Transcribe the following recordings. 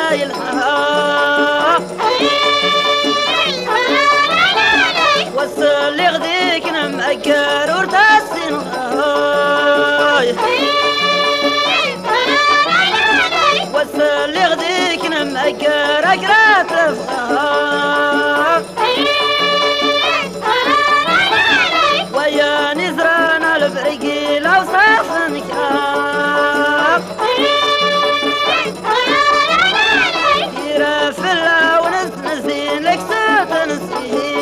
يلها وصل لي غديك نمأكر ورتاسين وصل لي غديك نمأكر أكرات ويا نزران البرقي لو صافنك يرافلا ونسنسين لك ستنسي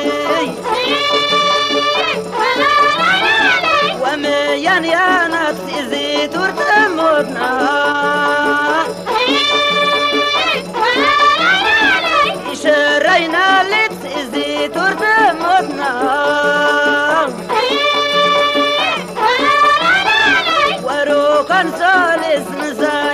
وميان يا نفسي زيت ورتموتنا يشرينا لبس زيت ورتموتنا وروقا سالس نزار